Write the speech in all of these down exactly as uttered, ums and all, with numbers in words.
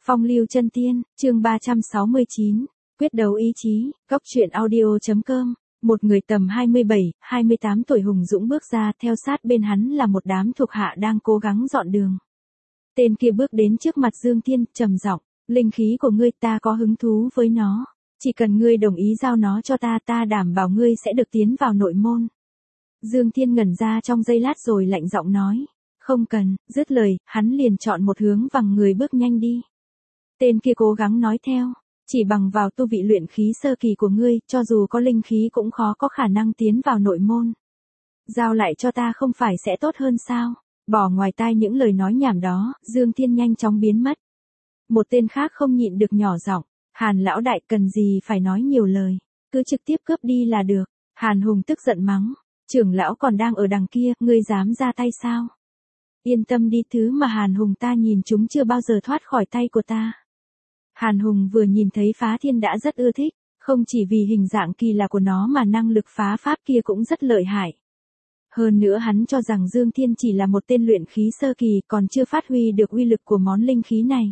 Phong lưu chân tiên, chương ba trăm sáu mươi chín, quyết đấu ý chí, góc truyện audio.com. Một người tầm hai mươi bảy, hai mươi tám tuổi hùng dũng bước ra, theo sát bên hắn là một đám thuộc hạ đang cố gắng dọn đường. Tên kia bước đến trước mặt Dương Thiên, trầm giọng, linh khí của ngươi ta có hứng thú với nó. Chỉ cần ngươi đồng ý giao nó cho ta, ta đảm bảo ngươi sẽ được tiến vào nội môn. Dương Thiên ngẩn ra trong giây lát rồi lạnh giọng nói, không cần, dứt lời, hắn liền chọn một hướng vằng người bước nhanh đi. Tên kia cố gắng nói theo, chỉ bằng vào tu vị luyện khí sơ kỳ của ngươi, cho dù có linh khí cũng khó có khả năng tiến vào nội môn. Giao lại cho ta không phải sẽ tốt hơn sao? Bỏ ngoài tai những lời nói nhảm đó, Dương Thiên nhanh chóng biến mất. Một tên khác không nhịn được nhỏ giọng, Hàn lão đại cần gì phải nói nhiều lời, cứ trực tiếp cướp đi là được. Hàn Hùng tức giận mắng, trưởng lão còn đang ở đằng kia, ngươi dám ra tay sao? Yên tâm đi, thứ mà Hàn Hùng ta nhìn chúng chưa bao giờ thoát khỏi tay của ta. Hàn Hùng vừa nhìn thấy phá thiên đã rất ưa thích, không chỉ vì hình dạng kỳ lạ của nó mà năng lực phá pháp kia cũng rất lợi hại. Hơn nữa hắn cho rằng Dương Thiên chỉ là một tên luyện khí sơ kỳ, còn chưa phát huy được uy lực của món linh khí này.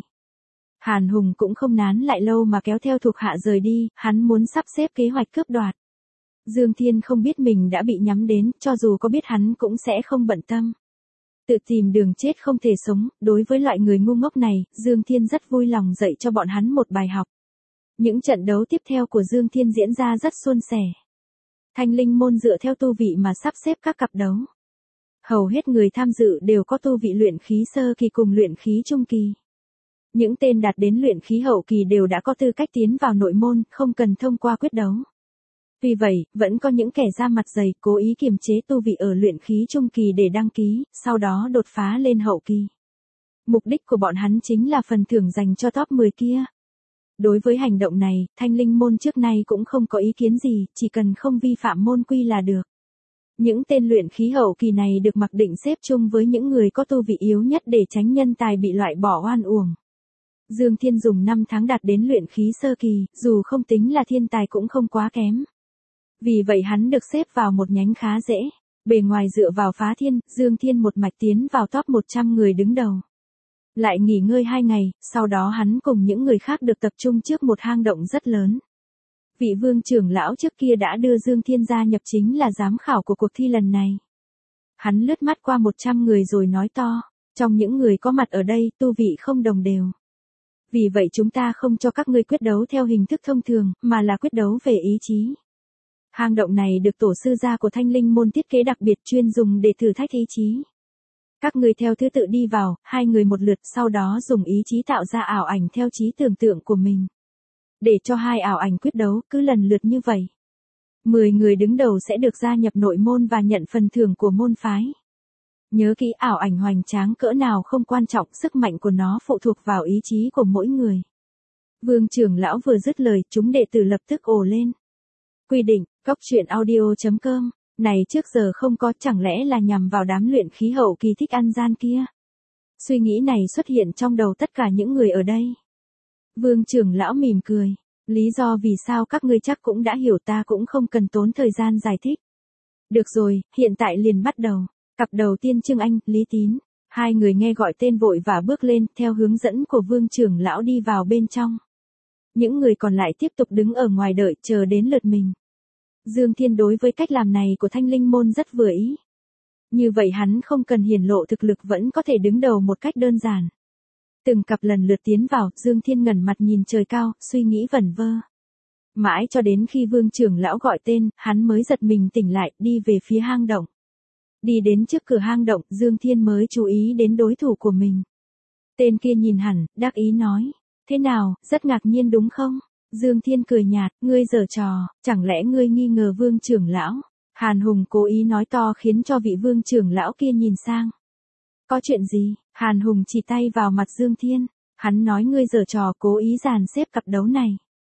Hàn Hùng cũng không nán lại lâu mà kéo theo thuộc hạ rời đi, hắn muốn sắp xếp kế hoạch cướp đoạt. Dương Thiên không biết mình đã bị nhắm đến, cho dù có biết hắn cũng sẽ không bận tâm. Tự tìm đường chết không thể sống, đối với loại người ngu ngốc này, Dương Thiên rất vui lòng dạy cho bọn hắn một bài học. Những trận đấu tiếp theo của Dương Thiên diễn ra rất suôn sẻ. Thanh linh môn dựa theo tu vị mà sắp xếp các cặp đấu. Hầu hết người tham dự đều có tu vị luyện khí sơ kỳ cùng luyện khí trung kỳ. Những tên đạt đến luyện khí hậu kỳ đều đã có tư cách tiến vào nội môn, không cần thông qua quyết đấu. Vì vậy, vẫn có những kẻ da mặt dày cố ý kiềm chế tu vị ở luyện khí trung kỳ để đăng ký, sau đó đột phá lên hậu kỳ. Mục đích của bọn hắn chính là phần thưởng dành cho top mười kia. Đối với hành động này, Thanh linh môn trước nay cũng không có ý kiến gì, chỉ cần không vi phạm môn quy là được. Những tên luyện khí hậu kỳ này được mặc định xếp chung với những người có tu vị yếu nhất để tránh nhân tài bị loại bỏ oan uổng. Dương Thiên dùng năm tháng đạt đến luyện khí sơ kỳ, dù không tính là thiên tài cũng không quá kém. Vì vậy hắn được xếp vào một nhánh khá dễ. Bề ngoài dựa vào phá thiên, Dương Thiên một mạch tiến vào top một trăm người đứng đầu. Lại nghỉ ngơi hai ngày, sau đó hắn cùng những người khác được tập trung trước một hang động rất lớn. Vị vương trưởng lão trước kia đã đưa Dương Thiên gia nhập chính là giám khảo của cuộc thi lần này. Hắn lướt mắt qua một trăm người rồi nói to, trong những người có mặt ở đây tu vị không đồng đều. Vì vậy chúng ta không cho các ngươi quyết đấu theo hình thức thông thường, mà là quyết đấu về ý chí. Hang động này được tổ sư gia của Thanh linh môn thiết kế đặc biệt chuyên dùng để thử thách ý chí. Các người theo thứ tự đi vào, hai người một lượt, sau đó dùng ý chí tạo ra ảo ảnh theo trí tưởng tượng của mình. Để cho hai ảo ảnh quyết đấu, cứ lần lượt như vậy. Mười người đứng đầu sẽ được gia nhập nội môn và nhận phần thưởng của môn phái. Nhớ kỹ, ảo ảnh hoành tráng cỡ nào không quan trọng, sức mạnh của nó phụ thuộc vào ý chí của mỗi người. Vương trưởng lão vừa dứt lời, chúng đệ tử lập tức ồ lên. Quy định, góc truyện audio.com, này trước giờ không có, chẳng lẽ là nhằm vào đám luyện khí hậu kỳ thích ăn gian kia? Suy nghĩ này xuất hiện trong đầu tất cả những người ở đây. Vương trưởng lão mỉm cười, lý do vì sao các ngươi chắc cũng đã hiểu, ta cũng không cần tốn thời gian giải thích. Được rồi, hiện tại liền bắt đầu. Cặp đầu tiên Trương Anh, Lý Tín, hai người nghe gọi tên vội và bước lên, theo hướng dẫn của vương trưởng lão đi vào bên trong. Những người còn lại tiếp tục đứng ở ngoài đợi chờ đến lượt mình. Dương Thiên đối với cách làm này của Thanh linh môn rất vừa ý. Như vậy hắn không cần hiển lộ thực lực vẫn có thể đứng đầu một cách đơn giản. Từng cặp lần lượt tiến vào, Dương Thiên ngẩng mặt nhìn trời cao, suy nghĩ vẩn vơ. Mãi cho đến khi vương trưởng lão gọi tên, hắn mới giật mình tỉnh lại, đi về phía hang động. Đi đến trước cửa hang động, Dương Thiên mới chú ý đến đối thủ của mình. Tên kia nhìn hẳn, đắc ý nói, thế nào, rất ngạc nhiên đúng không? Dương Thiên cười nhạt, ngươi giở trò, chẳng lẽ ngươi nghi ngờ vương trưởng lão? Hàn Hùng cố ý nói to khiến cho vị vương trưởng lão kia nhìn sang. Có chuyện gì? Hàn Hùng chỉ tay vào mặt Dương Thiên, hắn nói ngươi giở trò, cố ý dàn xếp cặp đấu này.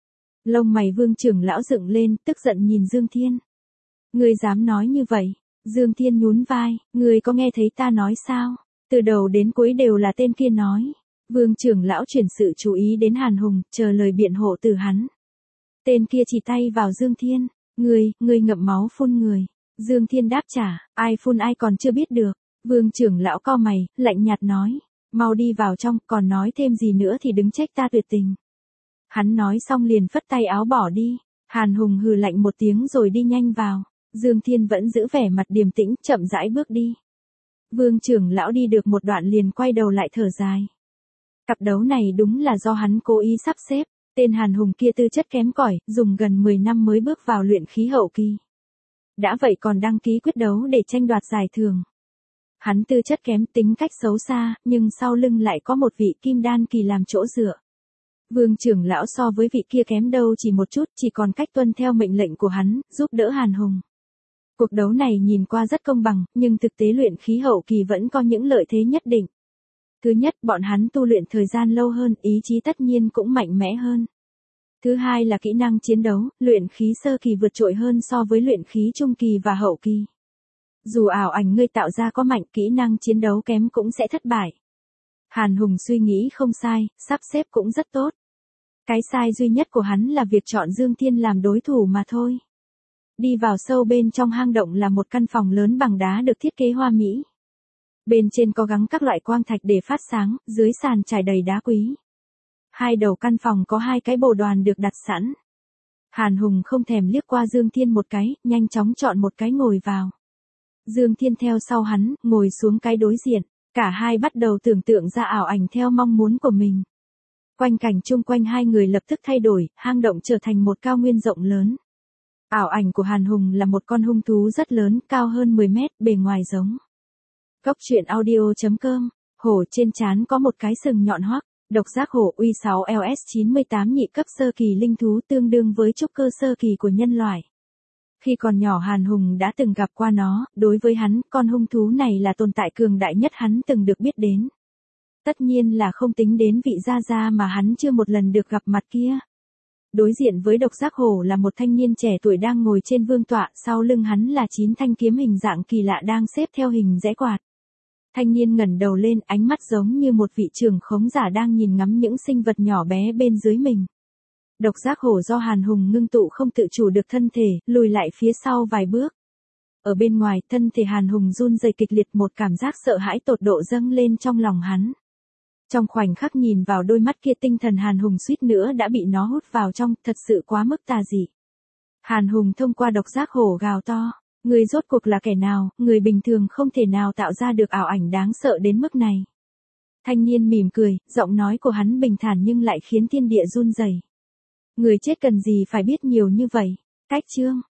Lông mày vương trưởng lão dựng lên, tức giận nhìn Dương Thiên. Ngươi dám nói như vậy? Dương Thiên nhún vai, ngươi có nghe thấy ta nói sao? Từ đầu đến cuối đều là tên kia nói. Vương trưởng lão chuyển sự chú ý đến Hàn Hùng, chờ lời biện hộ từ hắn. Tên kia chỉ tay vào Dương Thiên, ngươi, ngươi ngậm máu phun người. Dương Thiên đáp trả, ai phun ai còn chưa biết được. Vương trưởng lão cau mày, lạnh nhạt nói, Mau đi vào trong, còn nói thêm gì nữa thì đứng trách ta tuyệt tình. Hắn nói xong liền phất tay áo bỏ đi. Hàn Hùng hừ lạnh một tiếng rồi đi nhanh vào. Dương Thiên vẫn giữ vẻ mặt điềm tĩnh, chậm rãi bước đi. Vương trưởng lão đi được một đoạn liền quay đầu lại thở dài. Cặp đấu này đúng là do hắn cố ý sắp xếp. Tên Hàn Hùng kia tư chất kém cỏi, dùng gần mười năm mới bước vào luyện khí hậu kỳ. Đã vậy còn đăng ký quyết đấu để tranh đoạt giải thưởng. Hắn tư chất kém, tính cách xấu xa, nhưng sau lưng lại có một vị kim đan kỳ làm chỗ dựa. Vương trưởng lão so với vị kia kém đâu chỉ một chút, chỉ còn cách tuân theo mệnh lệnh của hắn, giúp đỡ Hàn Hùng. Cuộc đấu này nhìn qua rất công bằng, nhưng thực tế luyện khí hậu kỳ vẫn có những lợi thế nhất định. Thứ nhất, bọn hắn tu luyện thời gian lâu hơn, ý chí tất nhiên cũng mạnh mẽ hơn. Thứ hai là kỹ năng chiến đấu, luyện khí sơ kỳ vượt trội hơn so với luyện khí trung kỳ và hậu kỳ. Dù ảo ảnh ngươi tạo ra có mạnh, kỹ năng chiến đấu kém cũng sẽ thất bại. Hàn Hùng suy nghĩ không sai, sắp xếp cũng rất tốt. Cái sai duy nhất của hắn là việc chọn Dương Thiên làm đối thủ mà thôi. Đi vào sâu bên trong hang động là một căn phòng lớn bằng đá được thiết kế hoa mỹ. Bên trên có gắn các loại quang thạch để phát sáng, dưới sàn trải đầy đá quý. Hai đầu căn phòng có hai cái bồ đoàn được đặt sẵn. Hàn Hùng không thèm liếc qua Dương Thiên một cái, nhanh chóng chọn một cái ngồi vào. Dương Thiên theo sau hắn, ngồi xuống cái đối diện. Cả hai bắt đầu tưởng tượng ra ảo ảnh theo mong muốn của mình. Quanh cảnh chung quanh hai người lập tức thay đổi, hang động trở thành một cao nguyên rộng lớn. Ảo ảnh của Hàn Hùng là một con hung thú rất lớn, cao hơn mười mét, bề ngoài giống. Góc truyện audio chấm com, hổ trên trán có một cái sừng nhọn hoắc, độc giác hổ uy sáu L S chín mươi tám nhị cấp sơ kỳ linh thú tương đương với trúc cơ sơ kỳ của nhân loại. Khi còn nhỏ Hàn Hùng đã từng gặp qua nó, đối với hắn, con hung thú này là tồn tại cường đại nhất hắn từng được biết đến. Tất nhiên là không tính đến vị gia gia mà hắn chưa một lần được gặp mặt kia. Đối diện với độc giác hổ là một thanh niên trẻ tuổi đang ngồi trên vương tọa, sau lưng hắn là chín thanh kiếm hình dạng kỳ lạ đang xếp theo hình rẽ quạt. Thanh niên ngẩng đầu lên, ánh mắt giống như một vị trưởng khống giả đang nhìn ngắm những sinh vật nhỏ bé bên dưới mình. Độc giác hổ do Hàn Hùng ngưng tụ không tự chủ được thân thể, lùi lại phía sau vài bước. Ở bên ngoài, thân thể Hàn Hùng run rẩy kịch liệt, một cảm giác sợ hãi tột độ dâng lên trong lòng hắn. Trong khoảnh khắc nhìn vào đôi mắt kia, tinh thần Hàn Hùng suýt nữa đã bị nó hút vào trong, thật sự quá mức tà dị. Hàn Hùng thông qua độc giác hổ gào to, người rốt cuộc là kẻ nào, người bình thường không thể nào tạo ra được ảo ảnh đáng sợ đến mức này. Thanh niên mỉm cười, giọng nói của hắn bình thản nhưng lại khiến thiên địa run rẩy. Người chết cần gì phải biết nhiều như vậy. Cách chương